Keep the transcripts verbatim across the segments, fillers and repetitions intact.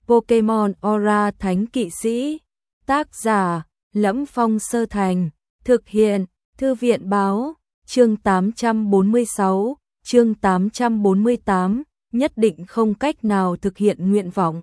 Pokemon Aura Thánh Kỵ Sĩ. Tác giả: Lẫm Phong Sơ Thành. Thực hiện: Thư viện báo. Chương tám trăm bốn mươi sáu, chương tám trăm bốn mươi tám, nhất định không cách nào thực hiện nguyện vọng.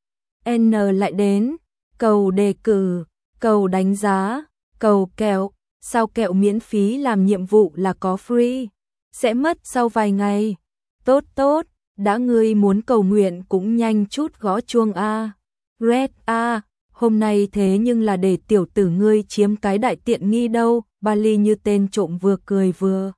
N lại đến, cầu đề cử, cầu đánh giá, cầu kẹo, sao kẹo miễn phí làm nhiệm vụ là có free, sẽ mất sau vài ngày. Tốt tốt, đã ngươi muốn cầu nguyện cũng nhanh chút gõ chuông a. Red a, hôm nay thế nhưng là để tiểu tử ngươi chiếm cái đại tiện nghi đâu. Bali như tên trộm vừa cười vừa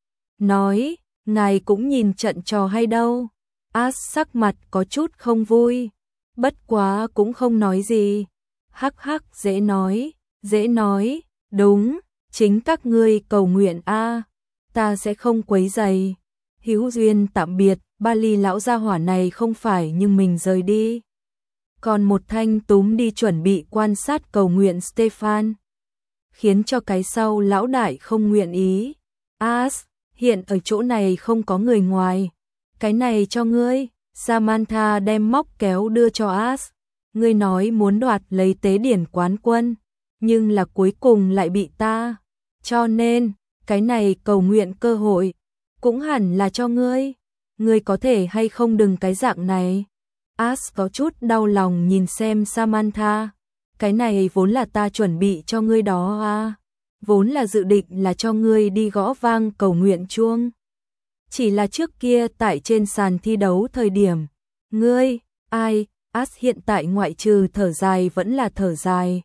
nói, ngài cũng nhìn trận trò hay đâu. Ash sắc mặt có chút không vui, bất quá cũng không nói gì. Hắc hắc, dễ nói, dễ nói, đúng, chính các ngươi cầu nguyện a, ta sẽ không quấy rầy. Hữu duyên tạm biệt. Bali lão gia hỏa này không phải nhưng mình rời đi. Còn một thanh túm đi chuẩn bị quan sát cầu nguyện Stefan, khiến cho cái sau lão đại không nguyện ý. Ash, hiện ở chỗ này không có người ngoài. Cái này cho ngươi. Samantha đem móc kéo đưa cho Ash. Ngươi nói muốn đoạt lấy tế điển quán quân, nhưng là cuối cùng lại bị ta. Cho nên, cái này cầu nguyện cơ hội, cũng hẳn là cho ngươi. Ngươi có thể hay không đừng cái dạng này. Ash có chút đau lòng nhìn xem Samantha. Cái này vốn là ta chuẩn bị cho ngươi đó à. Vốn là dự định là cho ngươi đi gõ vang cầu nguyện chuông. Chỉ là trước kia tại trên sàn thi đấu thời điểm. Ngươi, ai, Ash hiện tại ngoại trừ thở dài vẫn là thở dài.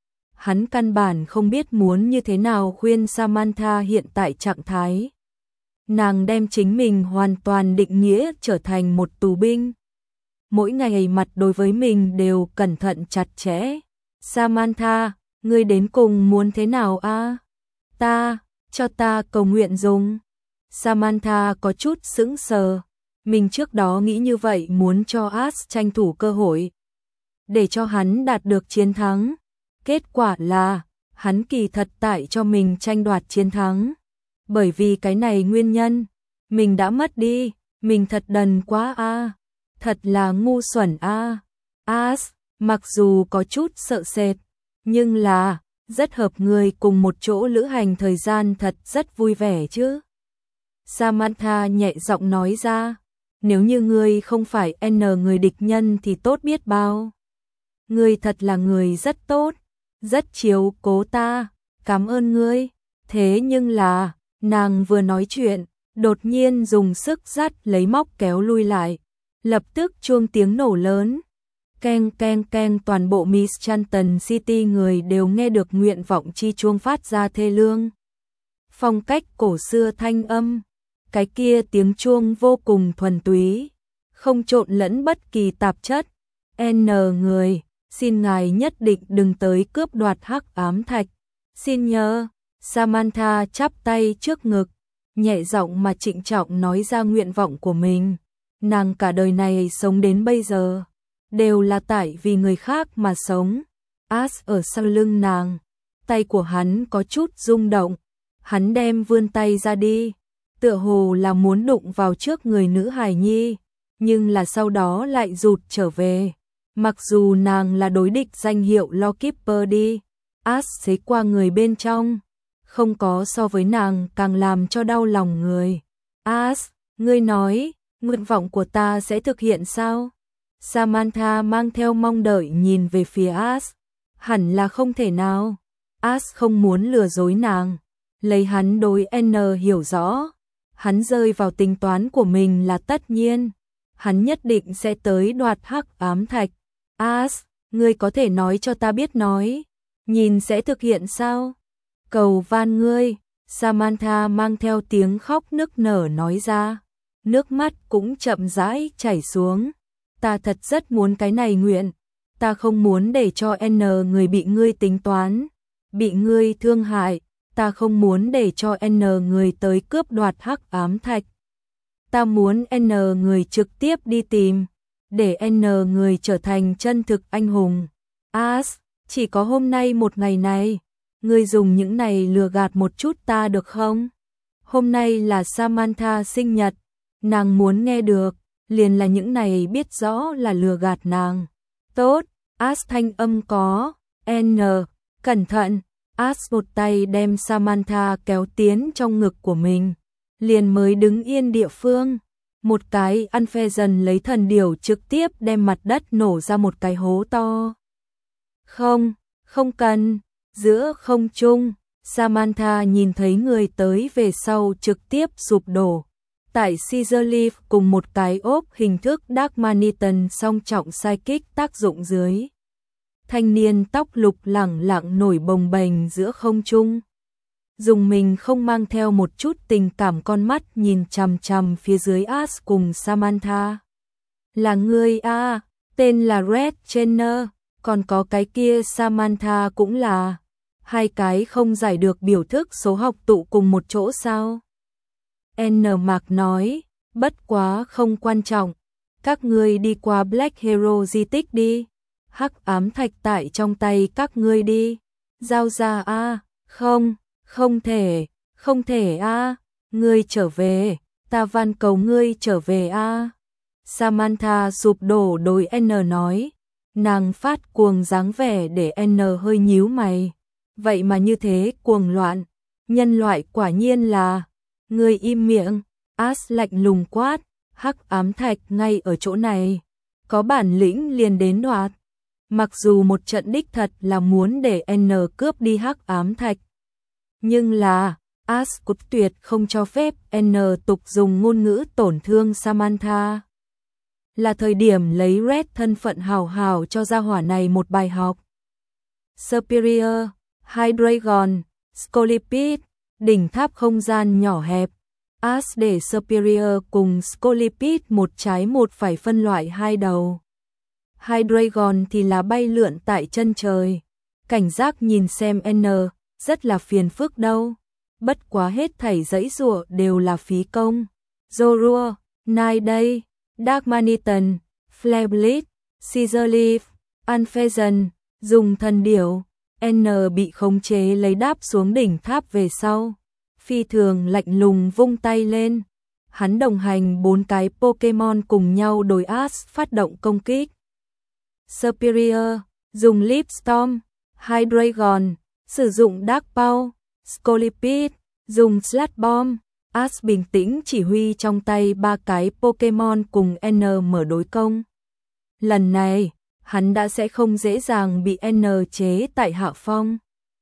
Hắn căn bản không biết muốn như thế nào khuyên Samantha hiện tại trạng thái. Nàng đem chính mình hoàn toàn định nghĩa trở thành một tù binh. Mỗi ngày mặt đối với mình đều cẩn thận chặt chẽ. Samantha, ngươi đến cùng muốn thế nào a? Ta, cho ta cầu nguyện dùng. Samantha có chút sững sờ. Mình trước đó nghĩ như vậy muốn cho Ash tranh thủ cơ hội, để cho hắn đạt được chiến thắng. Kết quả là, hắn kỳ thật tại cho mình tranh đoạt chiến thắng. Bởi vì cái này nguyên nhân, mình đã mất đi, mình thật đần quá a, thật là ngu xuẩn a. Ash, mặc dù có chút sợ sệt, nhưng là, rất hợp người cùng một chỗ lữ hành thời gian thật rất vui vẻ chứ. Samantha nhẹ giọng nói ra, nếu như ngươi không phải N người địch nhân thì tốt biết bao. Ngươi thật là người rất tốt, rất chiếu cố ta, cảm ơn ngươi. Thế nhưng là, nàng vừa nói chuyện, đột nhiên dùng sức dắt lấy móc kéo lui lại. Lập tức chuông tiếng nổ lớn. Keng keng keng, toàn bộ Miss Chanton City người đều nghe được nguyện vọng chi chuông phát ra thê lương. Phong cách cổ xưa thanh âm. Cái kia tiếng chuông vô cùng thuần túy, không trộn lẫn bất kỳ tạp chất. N người, xin ngài nhất định đừng tới cướp đoạt hắc ám thạch. Xin nhớ. Samantha chắp tay trước ngực, nhẹ giọng mà trịnh trọng nói ra nguyện vọng của mình. Nàng cả đời này sống đến bây giờ, đều là tại vì người khác mà sống. Ash ở sau lưng nàng, tay của hắn có chút rung động. Hắn đem vươn tay ra đi, tựa hồ là muốn đụng vào trước người nữ hài nhi, nhưng là sau đó lại rụt trở về. Mặc dù nàng là đối địch danh hiệu Lawkeeper đi, Ash xế qua người bên trong. Không có so với nàng càng làm cho đau lòng người. Ash, ngươi nói, nguyện vọng của ta sẽ thực hiện sao? Samantha mang theo mong đợi nhìn về phía Ash. Hẳn là không thể nào. Ash không muốn lừa dối nàng. Lấy hắn đối N hiểu rõ. Hắn rơi vào tính toán của mình là tất nhiên. Hắn nhất định sẽ tới đoạt hắc ám thạch. Ash, ngươi có thể nói cho ta biết nói. Nhìn sẽ thực hiện sao? Cầu van ngươi. Samantha mang theo tiếng khóc nức nở nói ra. Nước mắt cũng chậm rãi chảy xuống. Ta thật rất muốn cái này nguyện. Ta không muốn để cho N người bị ngươi tính toán, bị ngươi thương hại. Ta không muốn để cho N người tới cướp đoạt hắc ám thạch. Ta muốn N người trực tiếp đi tìm, để N người trở thành chân thực anh hùng. Ash, chỉ có hôm nay một ngày này, ngươi dùng những này lừa gạt một chút ta được không? Hôm nay là Samantha sinh nhật, nàng muốn nghe được, liền là những này biết rõ là lừa gạt nàng. Tốt, As thanh âm có, N, cẩn thận, As một tay đem Samantha kéo tiến trong ngực của mình, liền mới đứng yên địa phương. Một cái Unpheasant lấy thần điểu trực tiếp đem mặt đất nổ ra một cái hố to. Không, không cần, giữa không trung, Samantha nhìn thấy người tới về sau trực tiếp sụp đổ. Tại Scissor Leaf cùng một cái ốp hình thức Dark Maniton song trọng psychic tác dụng dưới. Thanh niên tóc lục lẳng lặng nổi bồng bềnh giữa không trung. Dùng mình không mang theo một chút tình cảm con mắt nhìn chằm chằm phía dưới As cùng Samantha. Là ngươi a, tên là Red Jenner, còn có cái kia Samantha cũng là. Hai cái không giải được biểu thức số học tụ cùng một chỗ sao? N Mạc nói, bất quá không quan trọng. Các ngươi đi qua Black Hero di tích đi. Hắc ám thạch tại trong tay các ngươi đi. Giao ra a, không, không thể, không thể a, ngươi trở về, ta van cầu ngươi trở về a. Samantha sụp đổ đối N nói, nàng phát cuồng dáng vẻ để N hơi nhíu mày. Vậy mà như thế cuồng loạn, nhân loại quả nhiên là, ngươi im miệng, As lạnh lùng quát, hắc ám thạch ngay ở chỗ này, có bản lĩnh liền đến đoạt. Mặc dù một trận đích thật là muốn để N cướp đi hắc ám thạch, nhưng là, As cốt tuyệt không cho phép N tục dùng ngôn ngữ tổn thương Samantha. Là thời điểm lấy Red thân phận hào hào cho gia hỏa này một bài học. Superior, Hydreigon, Scolipede, đỉnh tháp không gian nhỏ hẹp. As để Superior cùng Scolipede một trái một phải phân loại hai đầu. Hydreigon thì là bay lượn tại chân trời. Cảnh giác nhìn xem N, rất là phiền phức đâu. Bất quá hết thảy dãy dụa đều là phí công. Zorua, Nai đây, Dark Maniton, Flareblade, Scissor Leaf, Unpheasant, dùng thần điểu. N bị khống chế lấy đáp xuống đỉnh tháp về sau. Phi thường lạnh lùng vung tay lên. Hắn đồng hành bốn cái Pokemon cùng nhau đối As phát động công kích. Superior, dùng Leaf Storm, Hydreigon, sử dụng Dark Pulse, Scolipede, dùng Sludge Bomb. As bình tĩnh chỉ huy trong tay ba cái Pokemon cùng N mở đối công. Lần này, hắn đã sẽ không dễ dàng bị N chế tại hạ phong.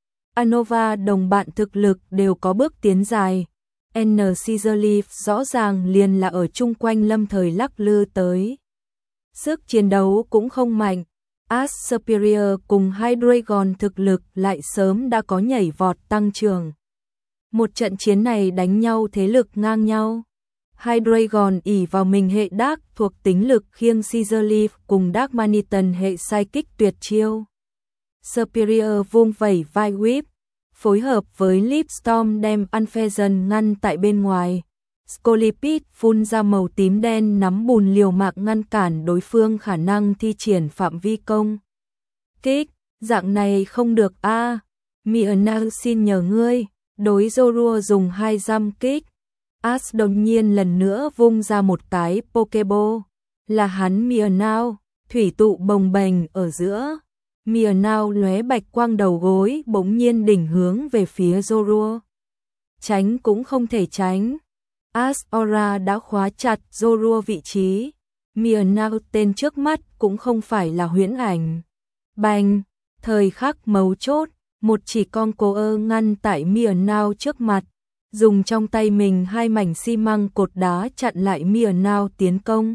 Anova đồng bạn thực lực đều có bước tiến dài. N Scissor Leaf rõ ràng liền là ở chung quanh lâm thời lắc lư tới. Sức chiến đấu cũng không mạnh. As Superior cùng Hydreigon thực lực lại sớm đã có nhảy vọt tăng trưởng. Một trận chiến này đánh nhau thế lực ngang nhau. Hydreigon ỷ vào mình hệ Dark thuộc tính lực khiêng Scissor Leaf cùng Dark Maniton hệ Psychic tuyệt chiêu. Superior vung vẩy vai whip, phối hợp với Leaf Storm đem Unpheasant ngăn tại bên ngoài. Scolipede phun ra màu tím đen nắm bùn liều mạng ngăn cản đối phương khả năng thi triển phạm vi công kích. Dạng này không được a. À. Myrna xin nhờ ngươi, đối Zorua dùng hai giam kích. As đột nhiên lần nữa vung ra một cái Pokeball. Là hắn Myrna, thủy tụ bồng bềnh ở giữa. Myrna lóe bạch quang đầu gối bỗng nhiên đỉnh hướng về phía Zorua. Tránh cũng không thể tránh. As Aura đã khóa chặt Zorua vị trí. Myrna tên trước mắt cũng không phải là huyễn ảnh. Bành, thời khắc mấu chốt, một chỉ con cô ơ ngăn tại Myrna trước mặt, dùng trong tay mình hai mảnh xi măng cột đá chặn lại Myrna tiến công.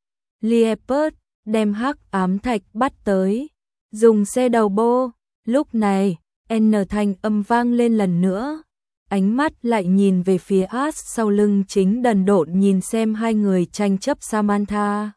Liepard đem hắc ám thạch bắt tới, dùng xe đầu bô. Lúc này, N thanh âm vang lên lần nữa. Ánh mắt lại nhìn về phía As sau lưng chính đần độn nhìn xem hai người tranh chấp Samantha.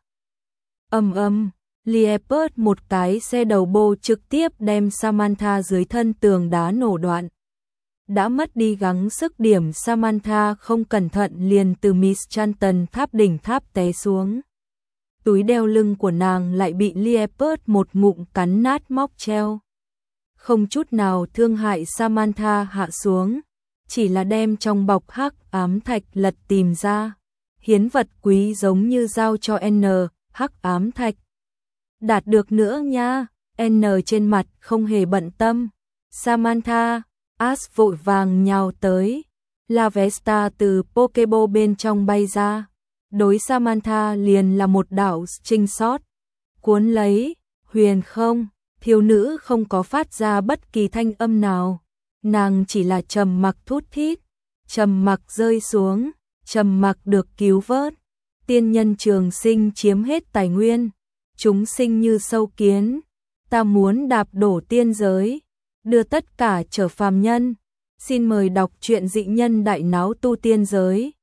Ầm ầm, Liepard một cái xe đầu bô trực tiếp đem Samantha dưới thân tường đá nổ đoạn. Đã mất đi gắng sức điểm Samantha không cẩn thận liền từ Mischanton tháp đỉnh tháp té xuống. Túi đeo lưng của nàng lại bị Liepard một ngụm cắn nát móc treo. Không chút nào thương hại Samantha hạ xuống. Chỉ là đem trong bọc hắc ám thạch lật tìm ra. Hiến vật quý giống như giao cho N, hắc ám thạch. đạt được nữa nha. N trên mặt không hề bận tâm. Samantha, Ash vội vàng nhào tới. La Vesta từ Pokeball bên trong bay ra. Đối Samantha liền là một đạo trinh shot. Cuốn lấy, huyền không, thiếu nữ không có phát ra bất kỳ thanh âm nào. Nàng chỉ là trầm mặc thút thít, trầm mặc rơi xuống, trầm mặc được cứu vớt. Tiên nhân trường sinh chiếm hết tài nguyên, chúng sinh như sâu kiến, ta muốn đạp đổ tiên giới, đưa tất cả trở phàm nhân. Xin mời đọc truyện Dị Nhân Đại Náo Tu Tiên Giới.